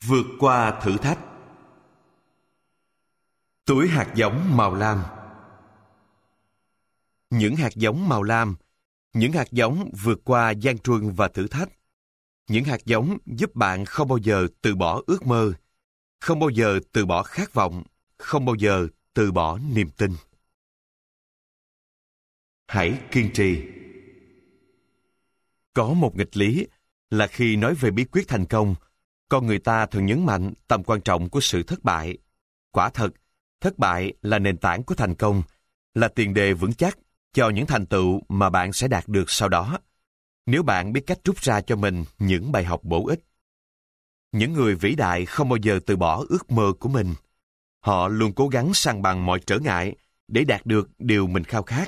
Vượt qua thử thách. Túi hạt giống màu lam. Những hạt giống màu lam, những hạt giống vượt qua gian truân và thử thách. Những hạt giống giúp bạn không bao giờ từ bỏ ước mơ, không bao giờ từ bỏ khát vọng, không bao giờ từ bỏ niềm tin. Hãy kiên trì. Có một nghịch lý là khi nói về bí quyết thành công, con người ta thường nhấn mạnh tầm quan trọng của sự thất bại. Quả thật, thất bại là nền tảng của thành công, là tiền đề vững chắc cho những thành tựu mà bạn sẽ đạt được sau đó, nếu bạn biết cách rút ra cho mình những bài học bổ ích. Những người vĩ đại không bao giờ từ bỏ ước mơ của mình. Họ luôn cố gắng san bằng mọi trở ngại để đạt được điều mình khao khát.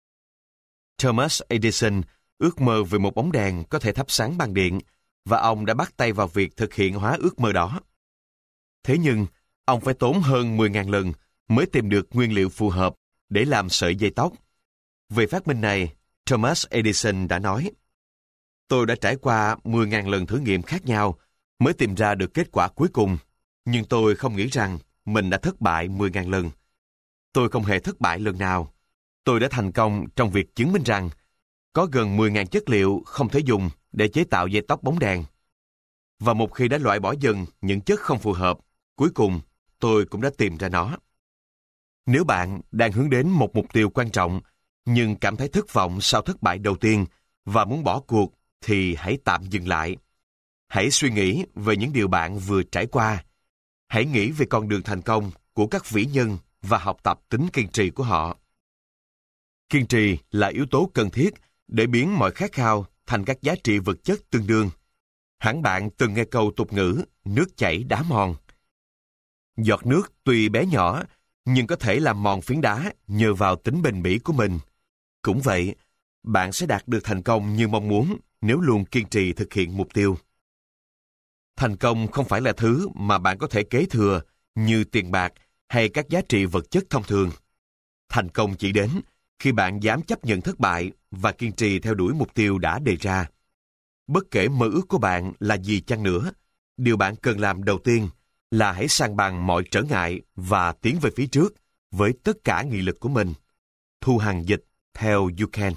Thomas Edison ước mơ về một bóng đèn có thể thắp sáng bằng điện, và ông đã bắt tay vào việc thực hiện hóa ước mơ đó. Thế nhưng, ông phải tốn hơn 10.000 lần mới tìm được nguyên liệu phù hợp để làm sợi dây tóc. Về phát minh này, Thomas Edison đã nói: "Tôi đã trải qua 10.000 lần thử nghiệm khác nhau mới tìm ra được kết quả cuối cùng, nhưng tôi không nghĩ rằng mình đã thất bại 10.000 lần. Tôi không hề thất bại lần nào. Tôi đã thành công trong việc chứng minh rằng có gần 10.000 chất liệu không thể dùng để chế tạo dây tóc bóng đèn. Và một khi đã loại bỏ dần những chất không phù hợp, cuối cùng tôi cũng đã tìm ra nó." Nếu bạn đang hướng đến một mục tiêu quan trọng, nhưng cảm thấy thất vọng sau thất bại đầu tiên và muốn bỏ cuộc, thì hãy tạm dừng lại. Hãy suy nghĩ về những điều bạn vừa trải qua. Hãy nghĩ về con đường thành công của các vĩ nhân và học tập tính kiên trì của họ. Kiên trì là yếu tố cần thiết để biến mọi khát khao thành các giá trị vật chất tương đương. Hẳn bạn từng nghe câu tục ngữ nước chảy đá mòn. Giọt nước tuy bé nhỏ, nhưng có thể làm mòn phiến đá nhờ vào tính bền bỉ của mình. Cũng vậy, bạn sẽ đạt được thành công như mong muốn nếu luôn kiên trì thực hiện mục tiêu. Thành công không phải là thứ mà bạn có thể kế thừa như tiền bạc hay các giá trị vật chất thông thường. Thành công chỉ đến khi bạn dám chấp nhận thất bại và kiên trì theo đuổi mục tiêu đã đề ra. Bất kể mơ ước của bạn là gì chăng nữa, điều bạn cần làm đầu tiên là hãy san bằng mọi trở ngại và tiến về phía trước với tất cả nghị lực của mình. Thu Hằng dịch theo You Can.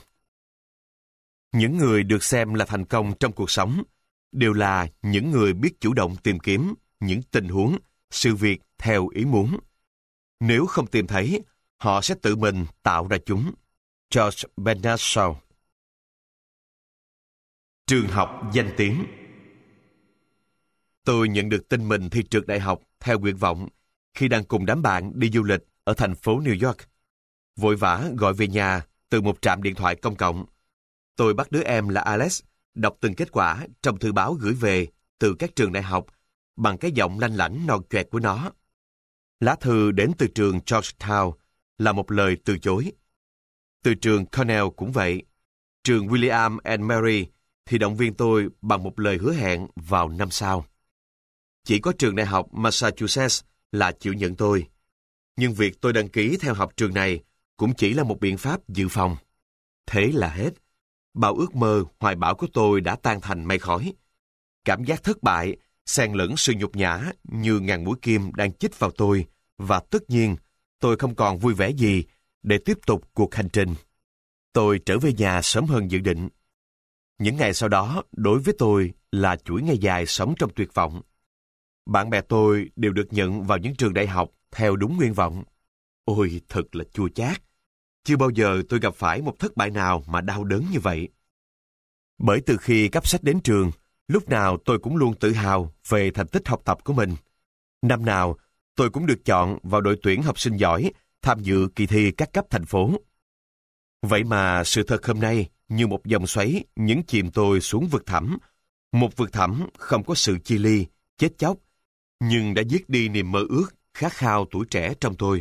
Những người được xem là thành công trong cuộc sống đều là những người biết chủ động tìm kiếm những tình huống, sự việc theo ý muốn. Nếu không tìm thấy, họ sẽ tự mình tạo ra chúng. George Bernard Shaw. Trường học danh tiếng. Tôi nhận được tin mình thi trượt đại học theo nguyện vọng khi đang cùng đám bạn đi du lịch ở thành phố New York. Vội vã gọi về nhà từ một trạm điện thoại công cộng. Tôi bắt đứa em là Alex đọc từng kết quả trong thư báo gửi về từ các trường đại học bằng cái giọng lanh lảnh non choẹt của nó. Lá thư đến từ trường Georgetown là một lời từ chối. Từ trường Cornell cũng vậy. Trường William and Mary thì động viên tôi bằng một lời hứa hẹn vào năm sau. Chỉ có trường đại học Massachusetts là chịu nhận tôi. Nhưng việc tôi đăng ký theo học trường này cũng chỉ là một biện pháp dự phòng. Thế là hết. Bao ước mơ, hoài bão của tôi đã tan thành mây khói. Cảm giác thất bại, xen lẫn sự nhục nhã như ngàn mũi kim đang chích vào tôi, và tất nhiên, tôi không còn vui vẻ gì để tiếp tục cuộc hành trình. Tôi trở về nhà sớm hơn dự định. Những ngày sau đó, đối với tôi là chuỗi ngày dài sống trong tuyệt vọng. Bạn bè tôi đều được nhận vào những trường đại học theo đúng nguyện vọng. Ôi, thật là chua chát. Chưa bao giờ tôi gặp phải một thất bại nào mà đau đớn như vậy. Bởi từ khi cấp sách đến trường, lúc nào tôi cũng luôn tự hào về thành tích học tập của mình. Năm nào, tôi cũng được chọn vào đội tuyển học sinh giỏi tham dự kỳ thi các cấp thành phố. Vậy mà sự thật hôm nay như một dòng xoáy nhấn chìm tôi xuống vực thẳm. Một vực thẳm không có sự chia ly, chết chóc, nhưng đã giết đi niềm mơ ước, khát khao tuổi trẻ trong tôi.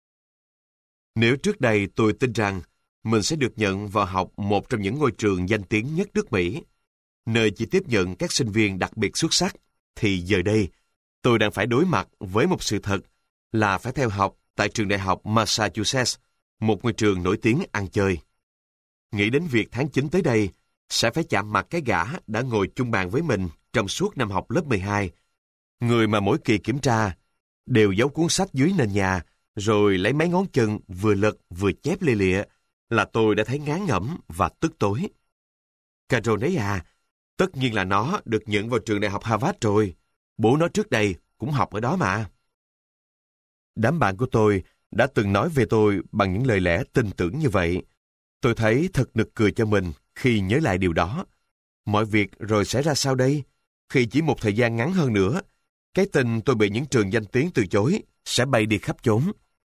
Nếu trước đây tôi tin rằng mình sẽ được nhận vào học một trong những ngôi trường danh tiếng nhất nước Mỹ, nơi chỉ tiếp nhận các sinh viên đặc biệt xuất sắc, thì giờ đây tôi đang phải đối mặt với một sự thật là phải theo học tại trường đại học Massachusetts, một ngôi trường nổi tiếng ăn chơi. Nghĩ đến việc tháng 9 tới đây sẽ phải chạm mặt cái gã đã ngồi chung bàn với mình trong suốt năm học lớp 12. Người mà mỗi kỳ kiểm tra đều giấu cuốn sách dưới nền nhà, rồi lấy mấy ngón chân vừa lật vừa chép lia lịa, là tôi đã thấy ngán ngẩm và tức tối. Carol đấy à, tất nhiên là nó được nhận vào trường đại học Harvard rồi. Bố nó trước đây cũng học ở đó mà. Đám bạn của tôi đã từng nói về tôi bằng những lời lẽ tin tưởng như vậy. Tôi thấy thật nực cười cho mình khi nhớ lại điều đó. Mọi việc rồi sẽ ra sao đây? Khi chỉ một thời gian ngắn hơn nữa, cái tin tôi bị những trường danh tiếng từ chối sẽ bay đi khắp chốn.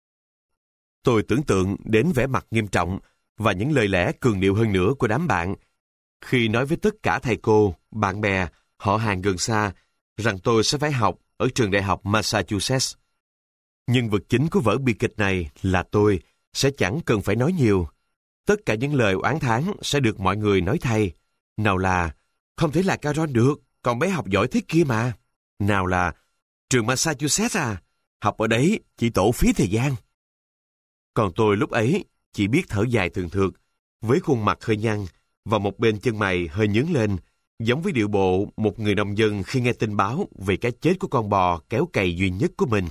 Tôi tưởng tượng đến vẻ mặt nghiêm trọng và những lời lẽ cường điệu hơn nữa của đám bạn khi nói với tất cả thầy cô, bạn bè, họ hàng gần xa rằng tôi sẽ phải học ở trường đại học Massachusetts. Nhân vật chính của vở bi kịch này là tôi sẽ chẳng cần phải nói nhiều. Tất cả những lời oán thán sẽ được mọi người nói thay. Nào là, không thể là Carol được, con bé học giỏi thế kia mà. Nào là, trường Massachusetts à, học ở đấy chỉ tổ phí thời gian. Còn tôi lúc ấy chỉ biết thở dài thường thượt, với khuôn mặt hơi nhăn và một bên chân mày hơi nhướng lên, giống với điệu bộ một người nông dân khi nghe tin báo về cái chết của con bò kéo cày duy nhất của mình.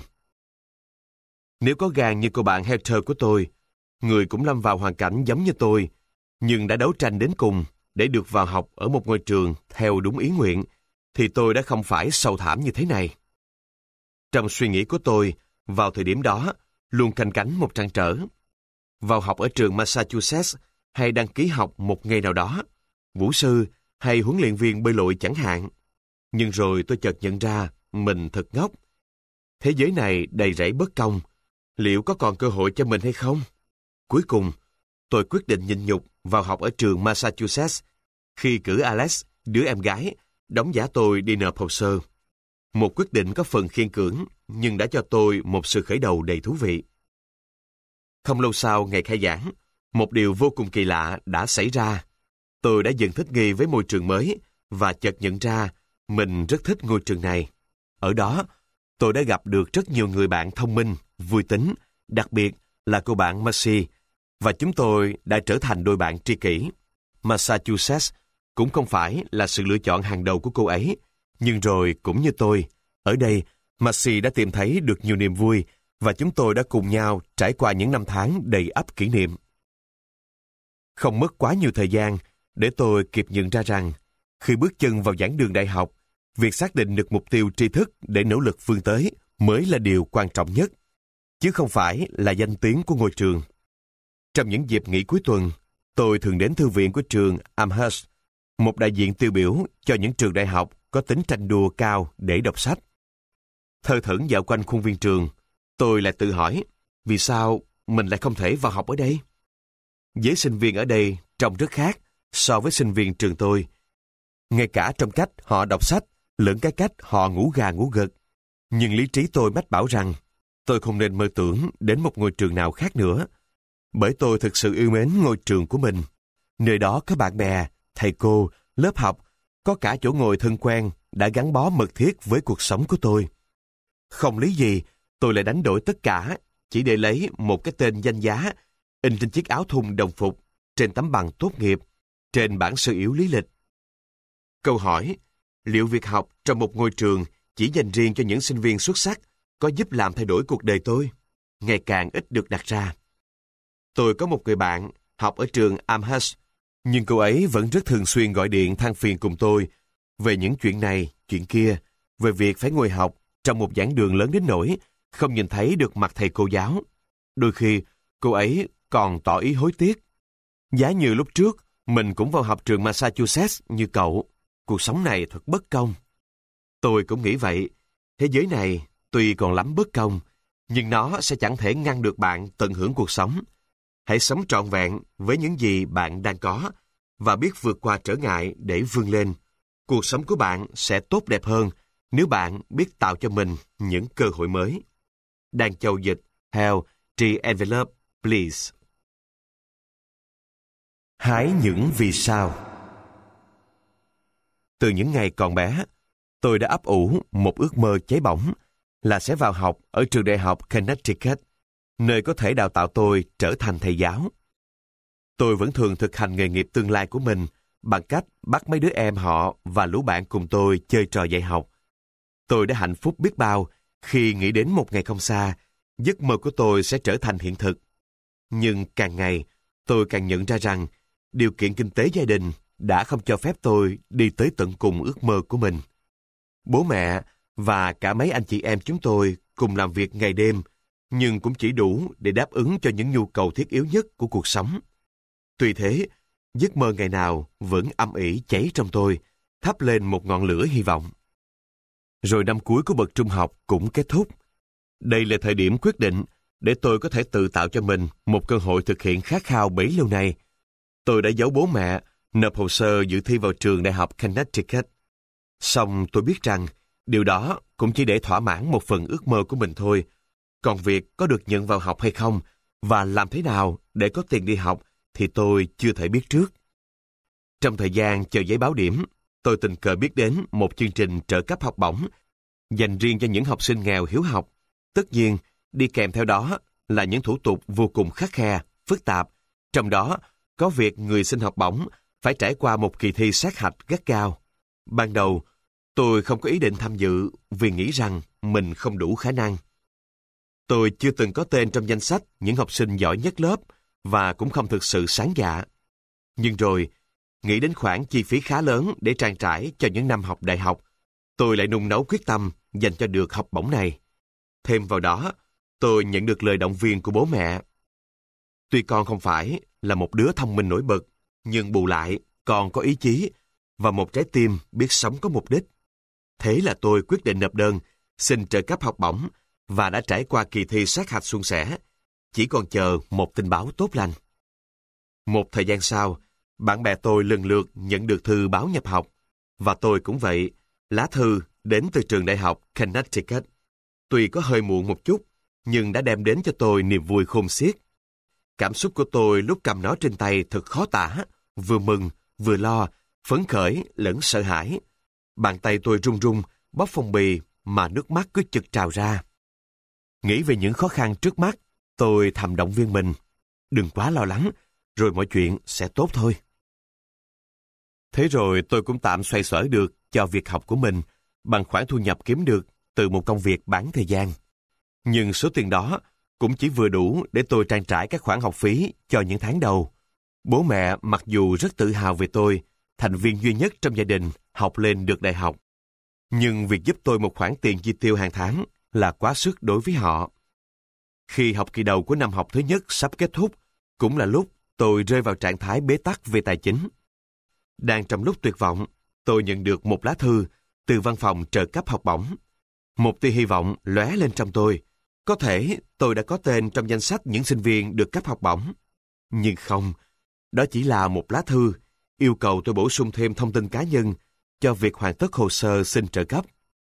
Nếu có gan như cô bạn Heather của tôi, người cũng lâm vào hoàn cảnh giống như tôi, nhưng đã đấu tranh đến cùng để được vào học ở một ngôi trường theo đúng ý nguyện, thì tôi đã không phải sầu thảm như thế này. Trong suy nghĩ của tôi, vào thời điểm đó, luôn canh cánh một trăn trở. Vào học ở trường Massachusetts hay đăng ký học một ngày nào đó, vũ sư hay huấn luyện viên bơi lội chẳng hạn. Nhưng rồi tôi chợt nhận ra mình thật ngốc. Thế giới này đầy rẫy bất công. Liệu có còn cơ hội cho mình hay không? Cuối cùng, tôi quyết định nhịn nhục vào học ở trường Massachusetts khi cử Alex, đứa em gái, đóng giả tôi đi nộp hồ sơ. Một quyết định có phần khiên cưỡng, nhưng đã cho tôi một sự khởi đầu đầy thú vị. Không lâu sau ngày khai giảng, một điều vô cùng kỳ lạ đã xảy ra. Tôi đã dần thích nghi với môi trường mới và chợt nhận ra mình rất thích ngôi trường này. Ở đó, tôi đã gặp được rất nhiều người bạn thông minh, vui tính, đặc biệt là cô bạn Mercy, và chúng tôi đã trở thành đôi bạn tri kỷ. Massachusetts cũng không phải là sự lựa chọn hàng đầu của cô ấy, nhưng rồi cũng như tôi, ở đây Mercy đã tìm thấy được nhiều niềm vui và chúng tôi đã cùng nhau trải qua những năm tháng đầy ắp kỷ niệm. Không mất quá nhiều thời gian để tôi kịp nhận ra rằng khi bước chân vào giảng đường đại học, việc xác định được mục tiêu tri thức để nỗ lực vươn tới mới là điều quan trọng nhất, chứ không phải là danh tiếng của ngôi trường. Trong những dịp nghỉ cuối tuần, tôi thường đến thư viện của trường Amherst, một đại diện tiêu biểu cho những trường đại học có tính tranh đua cao để đọc sách. Thơ thẩn dạo quanh khuôn viên trường, tôi lại tự hỏi, vì sao mình lại không thể vào học ở đây? Giới sinh viên ở đây trông rất khác so với sinh viên trường tôi. Ngay cả trong cách họ đọc sách, lẫn cái cách họ ngủ gà ngủ gật. Nhưng lý trí tôi mách bảo rằng tôi không nên mơ tưởng đến một ngôi trường nào khác nữa. Bởi tôi thực sự yêu mến ngôi trường của mình. Nơi đó có bạn bè, thầy cô, lớp học, có cả chỗ ngồi thân quen đã gắn bó mật thiết với cuộc sống của tôi. Không lý gì, tôi lại đánh đổi tất cả chỉ để lấy một cái tên danh giá in trên chiếc áo thun đồng phục, trên tấm bằng tốt nghiệp, trên bản sơ yếu lý lịch. Câu hỏi, liệu việc học trong một ngôi trường chỉ dành riêng cho những sinh viên xuất sắc có giúp làm thay đổi cuộc đời tôi? Ngày càng ít được đặt ra. Tôi có một người bạn học ở trường Amherst, nhưng cô ấy vẫn rất thường xuyên gọi điện than phiền cùng tôi về những chuyện này, chuyện kia, về việc phải ngồi học trong một giảng đường lớn đến nỗi không nhìn thấy được mặt thầy cô giáo. Đôi khi, cô ấy còn tỏ ý hối tiếc. Giá như lúc trước, mình cũng vào học trường Massachusetts như cậu. Cuộc sống này thật bất công. Tôi cũng nghĩ vậy. Thế giới này tuy còn lắm bất công, nhưng nó sẽ chẳng thể ngăn được bạn tận hưởng cuộc sống. Hãy sống trọn vẹn với những gì bạn đang có và biết vượt qua trở ngại để vươn lên. Cuộc sống của bạn sẽ tốt đẹp hơn nếu bạn biết tạo cho mình những cơ hội mới. Đan Châu dịch, theo The Envelope, please. Hái những vì sao. Từ những ngày còn bé, tôi đã ấp ủ một ước mơ cháy bỏng là sẽ vào học ở trường đại học Connecticut, nơi có thể đào tạo tôi trở thành thầy giáo. Tôi vẫn thường thực hành nghề nghiệp tương lai của mình bằng cách bắt mấy đứa em họ và lũ bạn cùng tôi chơi trò dạy học. Tôi đã hạnh phúc biết bao khi nghĩ đến một ngày không xa, giấc mơ của tôi sẽ trở thành hiện thực. Nhưng càng ngày, tôi càng nhận ra rằng điều kiện kinh tế gia đình đã không cho phép tôi đi tới tận cùng ước mơ của mình. Bố mẹ và cả mấy anh chị em chúng tôi cùng làm việc ngày đêm, nhưng cũng chỉ đủ để đáp ứng cho những nhu cầu thiết yếu nhất của cuộc sống. Tuy thế, giấc mơ ngày nào vẫn âm ỉ cháy trong tôi, thắp lên một ngọn lửa hy vọng. Rồi năm cuối của bậc trung học cũng kết thúc. Đây là thời điểm quyết định để tôi có thể tự tạo cho mình một cơ hội thực hiện khát khao bấy lâu nay. Tôi đã giấu bố mẹ, nộp hồ sơ dự thi vào trường đại học Connecticut. Song tôi biết rằng điều đó cũng chỉ để thỏa mãn một phần ước mơ của mình thôi. Còn việc có được nhận vào học hay không và làm thế nào để có tiền đi học thì tôi chưa thể biết trước. Trong thời gian chờ giấy báo điểm, tôi tình cờ biết đến một chương trình trợ cấp học bổng dành riêng cho những học sinh nghèo hiếu học. Tất nhiên, đi kèm theo đó là những thủ tục vô cùng khắt khe, phức tạp. Trong đó có việc người xin học bổng phải trải qua một kỳ thi sát hạch gắt gao. Ban đầu, tôi không có ý định tham dự vì nghĩ rằng mình không đủ khả năng. Tôi chưa từng có tên trong danh sách những học sinh giỏi nhất lớp và cũng không thực sự sáng dạ. Nhưng rồi, nghĩ đến khoản chi phí khá lớn để trang trải cho những năm học đại học, tôi lại nung nấu quyết tâm dành cho được học bổng này. Thêm vào đó, tôi nhận được lời động viên của bố mẹ. Tuy con không phải là một đứa thông minh nổi bật, nhưng bù lại con có ý chí và một trái tim biết sống có mục đích. Thế là tôi quyết định nộp đơn xin trợ cấp học bổng và đã trải qua kỳ thi sát hạch suôn sẻ, chỉ còn chờ một tin báo tốt lành. Một thời gian sau, bạn bè tôi lần lượt nhận được thư báo nhập học, và tôi cũng vậy, lá thư đến từ trường đại học Connecticut. Tuy có hơi muộn một chút, nhưng đã đem đến cho tôi niềm vui khôn xiết. Cảm xúc của tôi lúc cầm nó trên tay thật khó tả, vừa mừng, vừa lo, phấn khởi lẫn sợ hãi. Bàn tay tôi run run, bóp phong bì mà nước mắt cứ chực trào ra. Nghĩ về những khó khăn trước mắt, tôi thầm động viên mình. Đừng quá lo lắng, rồi mọi chuyện sẽ tốt thôi. Thế rồi tôi cũng tạm xoay sở được cho việc học của mình bằng khoản thu nhập kiếm được từ một công việc bán thời gian. Nhưng số tiền đó cũng chỉ vừa đủ để tôi trang trải các khoản học phí cho những tháng đầu. Bố mẹ mặc dù rất tự hào về tôi, thành viên duy nhất trong gia đình học lên được đại học. Nhưng việc giúp tôi một khoản tiền chi tiêu hàng tháng là quá sức đối với họ. Khi học kỳ đầu của năm học thứ nhất sắp kết thúc, cũng là lúc tôi rơi vào trạng thái bế tắc về tài chính. Đang trong lúc tuyệt vọng, tôi nhận được một lá thư từ văn phòng trợ cấp học bổng. Một tia hy vọng lóe lên trong tôi. Có thể tôi đã có tên trong danh sách những sinh viên được cấp học bổng. Nhưng không, đó chỉ là một lá thư yêu cầu tôi bổ sung thêm thông tin cá nhân cho việc hoàn tất hồ sơ xin trợ cấp.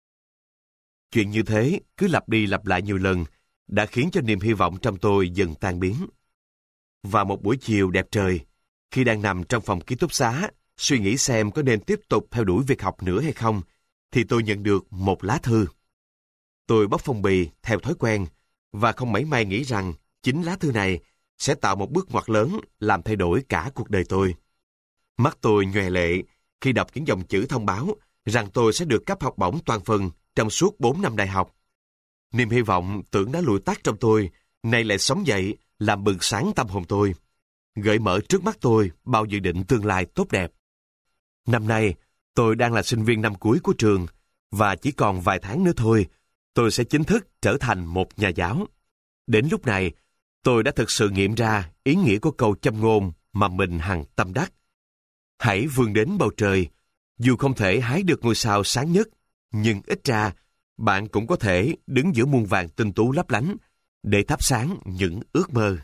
Chuyện như thế cứ lặp đi lặp lại nhiều lần đã khiến cho niềm hy vọng trong tôi dần tan biến. Và một buổi chiều đẹp trời, khi đang nằm trong phòng ký túc xá, suy nghĩ xem có nên tiếp tục theo đuổi việc học nữa hay không, thì tôi nhận được một lá thư. Tôi bóc phong bì theo thói quen, và không mảy may nghĩ rằng chính lá thư này sẽ tạo một bước ngoặt lớn làm thay đổi cả cuộc đời tôi. Mắt tôi nhòe lệ khi đọc những dòng chữ thông báo rằng tôi sẽ được cấp học bổng toàn phần trong suốt 4 năm đại học. Niềm hy vọng tưởng đã lụi tắt trong tôi, nay lại sống dậy, làm bừng sáng tâm hồn tôi, gợi mở trước mắt tôi bao dự định tương lai tốt đẹp. Năm nay, tôi đang là sinh viên năm cuối của trường, và chỉ còn vài tháng nữa thôi, tôi sẽ chính thức trở thành một nhà giáo. Đến lúc này, tôi đã thực sự nghiệm ra ý nghĩa của câu châm ngôn mà mình hằng tâm đắc. Hãy vươn đến bầu trời, dù không thể hái được ngôi sao sáng nhất, nhưng ít ra, bạn cũng có thể đứng giữa muôn vàn tinh tú lấp lánh để thắp sáng những ước mơ.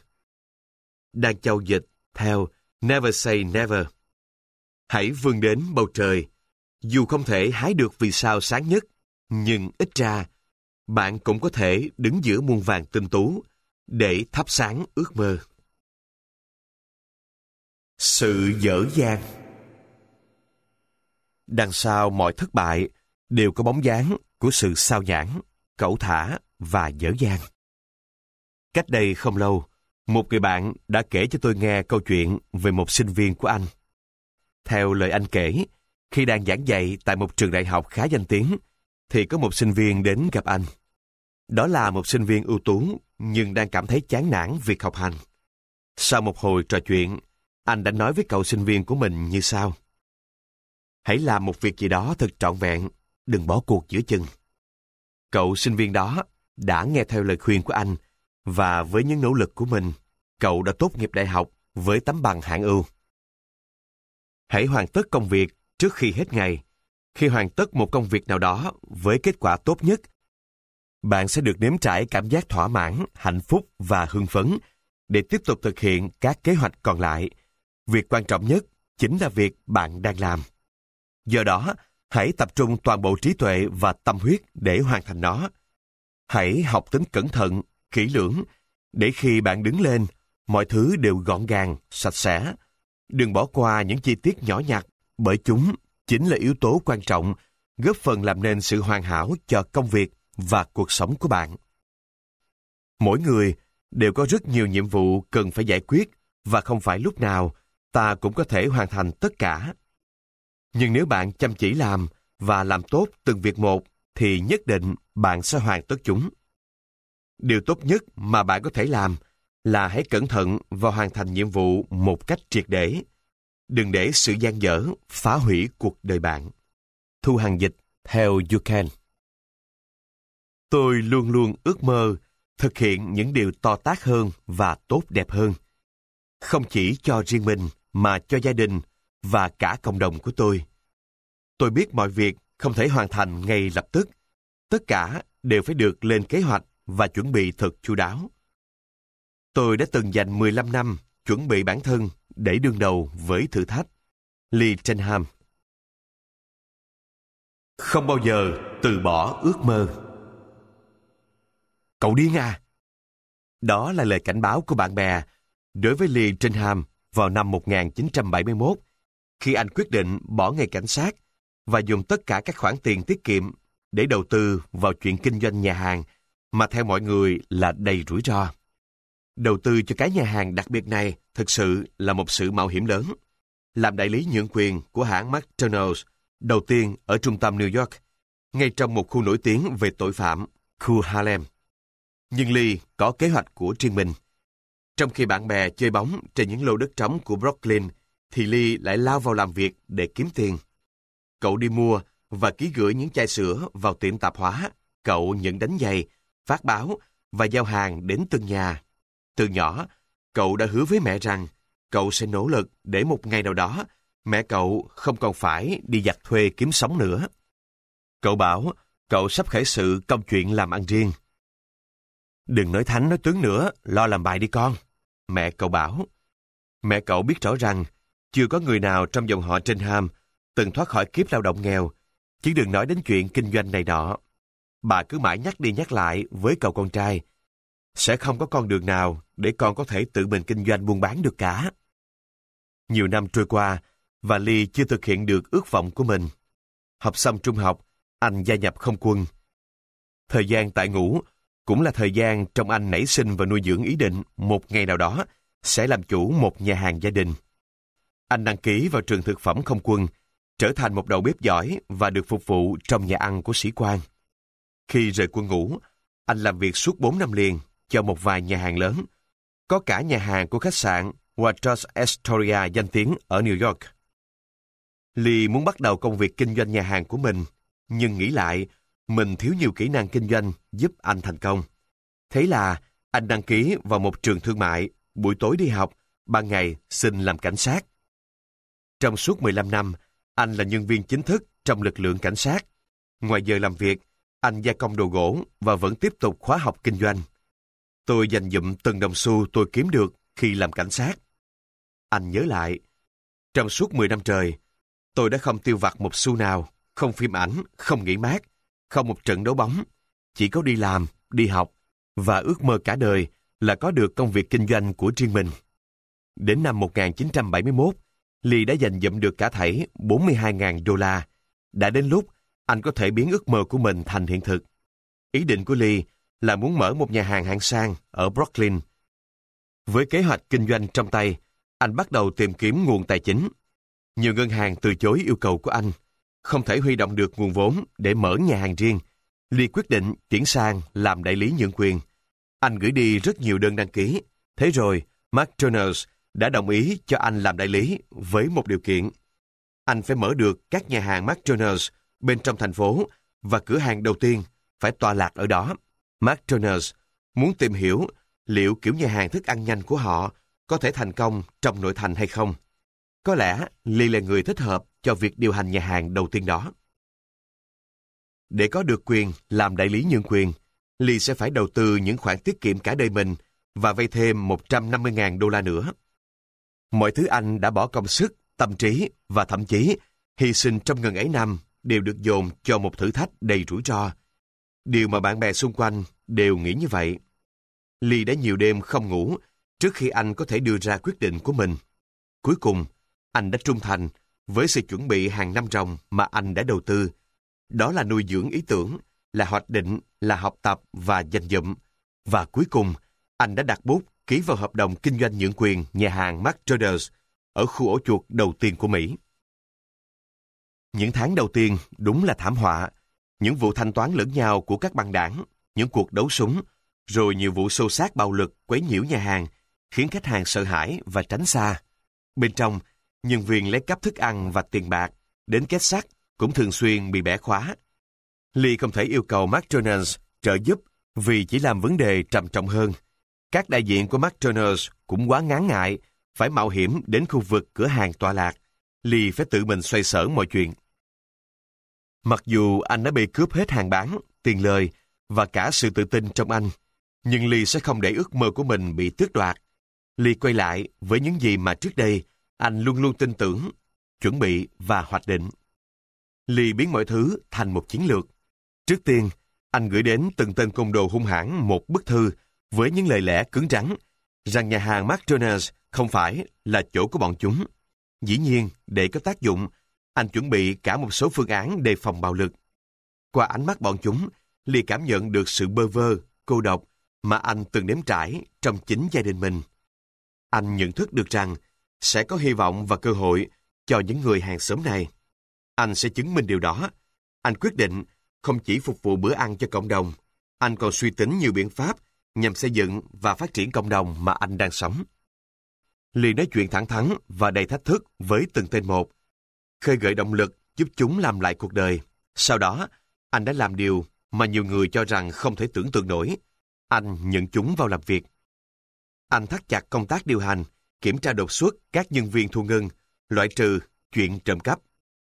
Đan Châu dịch theo Never Say Never. Hãy vươn đến bầu trời, dù không thể hái được vì sao sáng nhất, nhưng ít ra, bạn cũng có thể đứng giữa muôn vàn tinh tú để thắp sáng ước mơ. Sự dở dang. Đằng sau mọi thất bại đều có bóng dáng của sự sao nhãng, cẩu thả và dở dang. Cách đây không lâu, một người bạn đã kể cho tôi nghe câu chuyện về một sinh viên của anh. Theo lời anh kể, khi đang giảng dạy tại một trường đại học khá danh tiếng, thì có một sinh viên đến gặp anh. Đó là một sinh viên ưu tú nhưng đang cảm thấy chán nản việc học hành. Sau một hồi trò chuyện, anh đã nói với cậu sinh viên của mình như sau: hãy làm một việc gì đó thật trọn vẹn, đừng bỏ cuộc giữa chừng. Cậu sinh viên đó đã nghe theo lời khuyên của anh, và với những nỗ lực của mình, cậu đã tốt nghiệp đại học với tấm bằng hạng ưu. Hãy hoàn tất công việc trước khi hết ngày. Khi hoàn tất một công việc nào đó với kết quả tốt nhất, bạn sẽ được nếm trải cảm giác thỏa mãn, hạnh phúc và hưng phấn để tiếp tục thực hiện các kế hoạch còn lại. Việc quan trọng nhất chính là việc bạn đang làm. Do đó, hãy tập trung toàn bộ trí tuệ và tâm huyết để hoàn thành nó. Hãy học tính cẩn thận, kỹ lưỡng, để khi bạn đứng lên, mọi thứ đều gọn gàng, sạch sẽ. Đừng bỏ qua những chi tiết nhỏ nhặt, bởi chúng chính là yếu tố quan trọng, góp phần làm nên sự hoàn hảo cho công việc và cuộc sống của bạn. Mỗi người đều có rất nhiều nhiệm vụ cần phải giải quyết, và không phải lúc nào ta cũng có thể hoàn thành tất cả. Nhưng nếu bạn chăm chỉ làm và làm tốt từng việc một, thì nhất định bạn sẽ hoàn tất chúng. Điều tốt nhất mà bạn có thể làm là hãy cẩn thận và hoàn thành nhiệm vụ một cách triệt để. Đừng để sự dang dở phá hủy cuộc đời bạn. Thu Hằng dịch theo You Can. Tôi luôn luôn ước mơ thực hiện những điều to tát hơn và tốt đẹp hơn. Không chỉ cho riêng mình mà cho gia đình và cả cộng đồng của tôi. Tôi biết mọi việc không thể hoàn thành ngay lập tức. Tất cả đều phải được lên kế hoạch và chuẩn bị thật chu đáo. Tôi đã từng dành 15 năm chuẩn bị bản thân để đương đầu với thử thách. Lee Trenham. Không bao giờ từ bỏ ước mơ. Cậu điên à? Đó là lời cảnh báo của bạn bè đối với Lee Trenham vào năm 1971, khi anh quyết định bỏ nghề cảnh sát và dùng tất cả các khoản tiền tiết kiệm để đầu tư vào chuyện kinh doanh nhà hàng mà theo mọi người là đầy rủi ro. Đầu tư cho cái nhà hàng đặc biệt này thực sự là một sự mạo hiểm lớn. Làm đại lý nhượng quyền của hãng McDonald's đầu tiên ở trung tâm New York, ngay trong một khu nổi tiếng về tội phạm, khu Harlem. Nhưng Lee có kế hoạch của riêng mình. Trong khi bạn bè chơi bóng trên những lô đất trống của Brooklyn, thì Lee lại lao vào làm việc để kiếm tiền. Cậu đi mua và ký gửi những chai sữa vào tiệm tạp hóa. Cậu nhận đánh giày, phát báo và giao hàng đến từng nhà. Từ nhỏ, cậu đã hứa với mẹ rằng cậu sẽ nỗ lực để một ngày nào đó mẹ cậu không còn phải đi giặt thuê kiếm sống nữa. Cậu bảo cậu sắp khởi sự công chuyện làm ăn riêng. Đừng nói thánh nói tướng nữa, lo làm bài đi con, mẹ cậu bảo. Mẹ cậu biết rõ rằng chưa có người nào trong dòng họ Trenham từng thoát khỏi kiếp lao động nghèo, chứ đừng nói đến chuyện kinh doanh này nọ. Bà cứ mãi nhắc đi nhắc lại với cậu con trai, sẽ không có con đường nào để con có thể tự mình kinh doanh buôn bán được cả. Nhiều năm trôi qua, và Lee chưa thực hiện được ước vọng của mình. Học xong trung học, anh gia nhập không quân. Thời gian tại ngũ cũng là thời gian trong anh nảy sinh và nuôi dưỡng ý định một ngày nào đó sẽ làm chủ một nhà hàng gia đình. Anh đăng ký vào trường thực phẩm không quân, trở thành một đầu bếp giỏi và được phục vụ trong nhà ăn của sĩ quan. Khi rời quân ngũ, anh làm việc suốt 4 năm liền cho một vài nhà hàng lớn, có cả nhà hàng của khách sạn Waldorf Astoria danh tiếng ở New York. Lee muốn bắt đầu công việc kinh doanh nhà hàng của mình, nhưng nghĩ lại, mình thiếu nhiều kỹ năng kinh doanh giúp anh thành công. Thế là anh đăng ký vào một trường thương mại, buổi tối đi học, ban ngày xin làm cảnh sát. Trong suốt 15 năm, anh là nhân viên chính thức trong lực lượng cảnh sát. Ngoài giờ làm việc, anh gia công đồ gỗ và vẫn tiếp tục khóa học kinh doanh. Tôi dành dụm từng đồng xu tôi kiếm được khi làm cảnh sát. Anh nhớ lại, trong suốt 10 năm trời, tôi đã không tiêu vặt một xu nào, không phim ảnh, không nghỉ mát, không một trận đấu bóng. Chỉ có đi làm, đi học, và ước mơ cả đời là có được công việc kinh doanh của riêng mình. Đến năm 1971, Lee đã dành dụm được cả thảy $42.000. Đã đến lúc anh có thể biến ước mơ của mình thành hiện thực. Ý định của Lee là muốn mở một nhà hàng hạng sang ở Brooklyn. Với kế hoạch kinh doanh trong tay, anh bắt đầu tìm kiếm nguồn tài chính. Nhiều ngân hàng từ chối yêu cầu của anh. Không thể huy động được nguồn vốn để mở nhà hàng riêng, Lee quyết định chuyển sang làm đại lý nhượng quyền. Anh gửi đi rất nhiều đơn đăng ký. Thế rồi, McDonald's đã đồng ý cho anh làm đại lý với một điều kiện. Anh phải mở được các nhà hàng McDonald's bên trong thành phố và cửa hàng đầu tiên phải tọa lạc ở đó. McDonald's muốn tìm hiểu liệu kiểu nhà hàng thức ăn nhanh của họ có thể thành công trong nội thành hay không. Có lẽ Lee là người thích hợp cho việc điều hành nhà hàng đầu tiên đó. Để có được quyền làm đại lý nhượng quyền, Lee sẽ phải đầu tư những khoản tiết kiệm cả đời mình và vay thêm $150,000 nữa. Mọi thứ anh đã bỏ công sức, tâm trí và thậm chí hy sinh trong ngần ấy năm đều được dồn cho một thử thách đầy rủi ro. Điều mà bạn bè xung quanh đều nghĩ như vậy. Lee đã nhiều đêm không ngủ trước khi anh có thể đưa ra quyết định của mình. Cuối cùng, anh đã trung thành với sự chuẩn bị hàng năm ròng mà anh đã đầu tư. Đó là nuôi dưỡng ý tưởng, là hoạch định, là học tập và dành dụm. Và cuối cùng, anh đã đặt bút ký vào hợp đồng kinh doanh nhượng quyền nhà hàng McDonald's ở khu ổ chuột đầu tiên của Mỹ. Những tháng đầu tiên đúng là thảm họa. Những vụ thanh toán lẫn nhau của các băng đảng, những cuộc đấu súng, rồi nhiều vụ xô xát bạo lực quấy nhiễu nhà hàng, khiến khách hàng sợ hãi và tránh xa. Bên trong, nhân viên lấy cắp thức ăn và tiền bạc, đến két sắt cũng thường xuyên bị bẻ khóa. Lee không thể yêu cầu McDonald's trợ giúp vì chỉ làm vấn đề trầm trọng hơn. Các đại diện của McDonald's cũng quá ngán ngại, phải mạo hiểm đến khu vực cửa hàng tọa lạc. Lee phải tự mình xoay sở mọi chuyện. Mặc dù anh đã bị cướp hết hàng bán, tiền lời và cả sự tự tin trong anh, nhưng Lee sẽ không để ước mơ của mình bị tước đoạt. Lee quay lại với những gì mà trước đây anh luôn luôn tin tưởng, chuẩn bị và hoạch định. Lee biến mọi thứ thành một chiến lược. Trước tiên, anh gửi đến từng tên côn đồ hung hãn một bức thư với những lời lẽ cứng rắn rằng nhà hàng McDonald's không phải là chỗ của bọn chúng. Dĩ nhiên, để có tác dụng, anh chuẩn bị cả một số phương án đề phòng bạo lực. Qua ánh mắt bọn chúng, Lee cảm nhận được sự bơ vơ, cô độc mà anh từng nếm trải trong chính gia đình mình. Anh nhận thức được rằng sẽ có hy vọng và cơ hội cho những người hàng xóm này. Anh sẽ chứng minh điều đó. Anh quyết định không chỉ phục vụ bữa ăn cho cộng đồng, anh còn suy tính nhiều biện pháp nhằm xây dựng và phát triển cộng đồng mà anh đang sống. Lee nói chuyện thẳng thắn và đầy thách thức với từng tên một, khơi gợi động lực giúp chúng làm lại cuộc đời. Sau đó, anh đã làm điều mà nhiều người cho rằng không thể tưởng tượng nổi. Anh nhận chúng vào làm việc. Anh thắt chặt công tác điều hành, kiểm tra đột xuất các nhân viên thu ngân, loại trừ chuyện trộm cắp.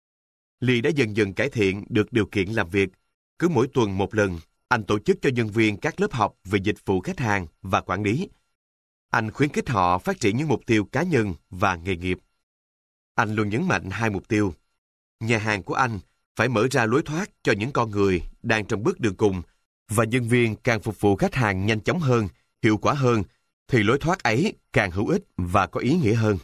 Lee đã dần dần cải thiện được điều kiện làm việc. Cứ mỗi tuần một lần, anh tổ chức cho nhân viên các lớp học về dịch vụ khách hàng và quản lý. Anh khuyến khích họ phát triển những mục tiêu cá nhân và nghề nghiệp. Anh luôn nhấn mạnh hai mục tiêu. Nhà hàng của anh phải mở ra lối thoát cho những con người đang trong bước đường cùng, và nhân viên càng phục vụ khách hàng nhanh chóng hơn, hiệu quả hơn, thì lối thoát ấy càng hữu ích và có ý nghĩa hơn.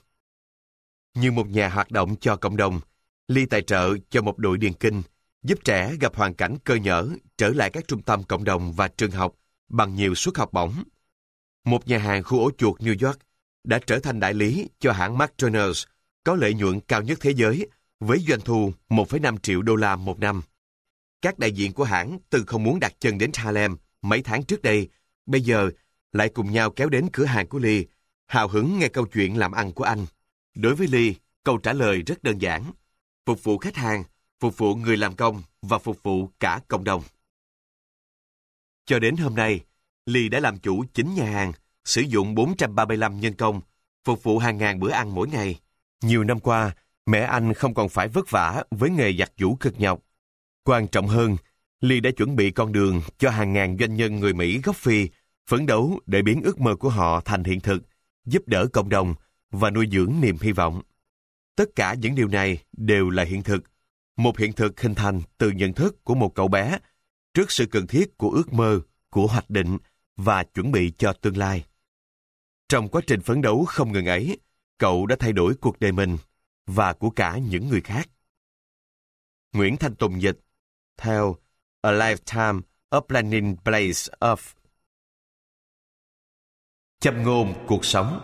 Như một nhà hoạt động cho cộng đồng, Lee tài trợ cho một đội điền kinh, giúp trẻ gặp hoàn cảnh cơ nhỡ trở lại các trung tâm cộng đồng và trường học bằng nhiều suất học bổng. Một nhà hàng khu ổ chuột New York đã trở thành đại lý cho hãng McDonald's, có lợi nhuận cao nhất thế giới với doanh thu $1,5 triệu một năm. Các đại diện của hãng từng không muốn đặt chân đến Harlem mấy tháng trước đây, bây giờ lại cùng nhau kéo đến cửa hàng của Lee, hào hứng nghe câu chuyện làm ăn của anh. Đối với Lee, câu trả lời rất đơn giản: phục vụ khách hàng, phục vụ người làm công và phục vụ cả cộng đồng. Cho đến hôm nay, Lee đã làm chủ 9 nhà hàng, sử dụng 435 nhân công, phục vụ hàng ngàn bữa ăn mỗi ngày. Nhiều năm qua, mẹ anh không còn phải vất vả với nghề giặt giũ cực nhọc. Quan trọng hơn, Lee đã chuẩn bị con đường cho hàng ngàn doanh nhân người Mỹ gốc Phi phấn đấu để biến ước mơ của họ thành hiện thực, giúp đỡ cộng đồng và nuôi dưỡng niềm hy vọng. Tất cả những điều này đều là hiện thực, một hiện thực hình thành từ nhận thức của một cậu bé trước sự cần thiết của ước mơ, của hoạch định và chuẩn bị cho tương lai. Trong quá trình phấn đấu không ngừng ấy, cậu đã thay đổi cuộc đời mình và của cả những người khác. Nguyễn Thanh Tùng dịch theo A Lifetime of Planning Place of. Châm ngôn cuộc sống.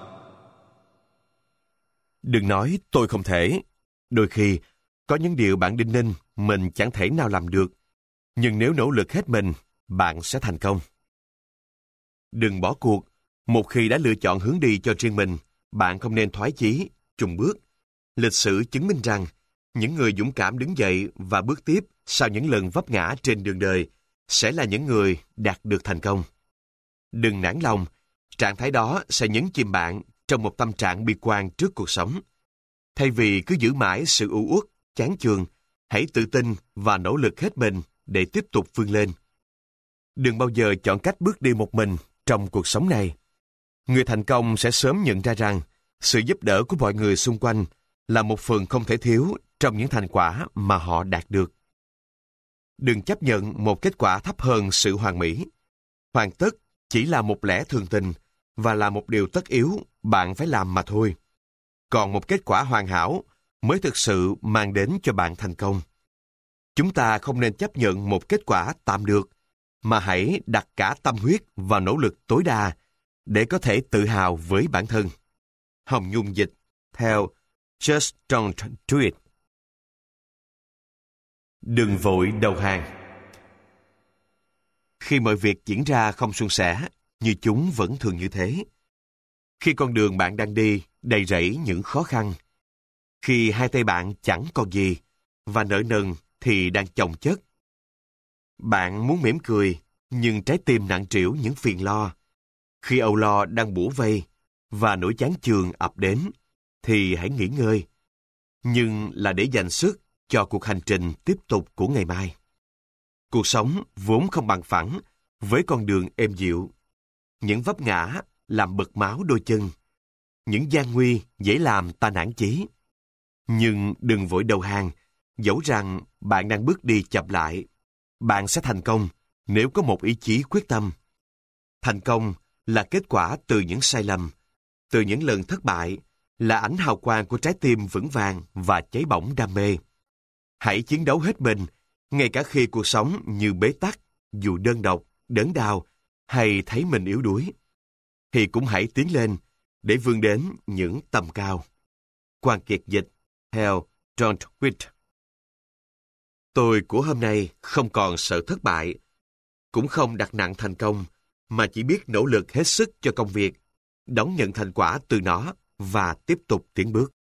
Đừng nói tôi không thể. Đôi khi, có những điều bạn đinh ninh mình chẳng thể nào làm được. Nhưng nếu nỗ lực hết mình, bạn sẽ thành công. Đừng bỏ cuộc. Một khi đã lựa chọn hướng đi cho riêng mình, bạn không nên thoái chí, chùn bước. Lịch sử chứng minh rằng, những người dũng cảm đứng dậy và bước tiếp sau những lần vấp ngã trên đường đời sẽ là những người đạt được thành công. Đừng nản lòng, trạng thái đó sẽ nhấn chìm bạn trong một tâm trạng bi quan trước cuộc sống. Thay vì cứ giữ mãi sự u uất, chán chường, hãy tự tin và nỗ lực hết mình để tiếp tục vươn lên. Đừng bao giờ chọn cách bước đi một mình trong cuộc sống này. Người thành công sẽ sớm nhận ra rằng sự giúp đỡ của mọi người xung quanh là một phần không thể thiếu trong những thành quả mà họ đạt được. Đừng chấp nhận một kết quả thấp hơn sự hoàn mỹ. Hoàn tất chỉ là một lẽ thường tình và là một điều tất yếu bạn phải làm mà thôi. Còn một kết quả hoàn hảo mới thực sự mang đến cho bạn thành công. Chúng ta không nên chấp nhận một kết quả tạm được, mà hãy đặt cả tâm huyết và nỗ lực tối đa để có thể tự hào với bản thân. Hồng Nhung dịch theo Just Don't Do It. Đừng vội đầu hàng. Khi mọi việc diễn ra không suôn sẻ, như chúng vẫn thường như thế. Khi con đường bạn đang đi đầy rẫy những khó khăn, khi hai tay bạn chẳng còn gì và nợ nần thì đang chồng chất. Bạn muốn mỉm cười, nhưng trái tim nặng trĩu những phiền lo. Khi âu lo đang bủa vây và nỗi chán chường ập đến, thì hãy nghỉ ngơi. Nhưng là để dành sức cho cuộc hành trình tiếp tục của ngày mai. Cuộc sống vốn không bằng phẳng với con đường êm dịu. Những vấp ngã làm bật máu đôi chân. Những gian nguy dễ làm ta nản chí. Nhưng đừng vội đầu hàng, dẫu rằng bạn đang bước đi chậm lại. Bạn sẽ thành công nếu có một ý chí quyết tâm. Thành công là kết quả từ những sai lầm, từ những lần thất bại, là ánh hào quang của trái tim vững vàng và cháy bỏng đam mê. Hãy chiến đấu hết mình, ngay cả khi cuộc sống như bế tắc, dù đơn độc, đớn đau, hay thấy mình yếu đuối. Thì cũng hãy tiến lên để vươn đến những tầm cao. Quang Kiệt dịch theo John Witt. Tôi của hôm nay không còn sợ thất bại, cũng không đặt nặng thành công, mà chỉ biết nỗ lực hết sức cho công việc, đón nhận thành quả từ nó và tiếp tục tiến bước.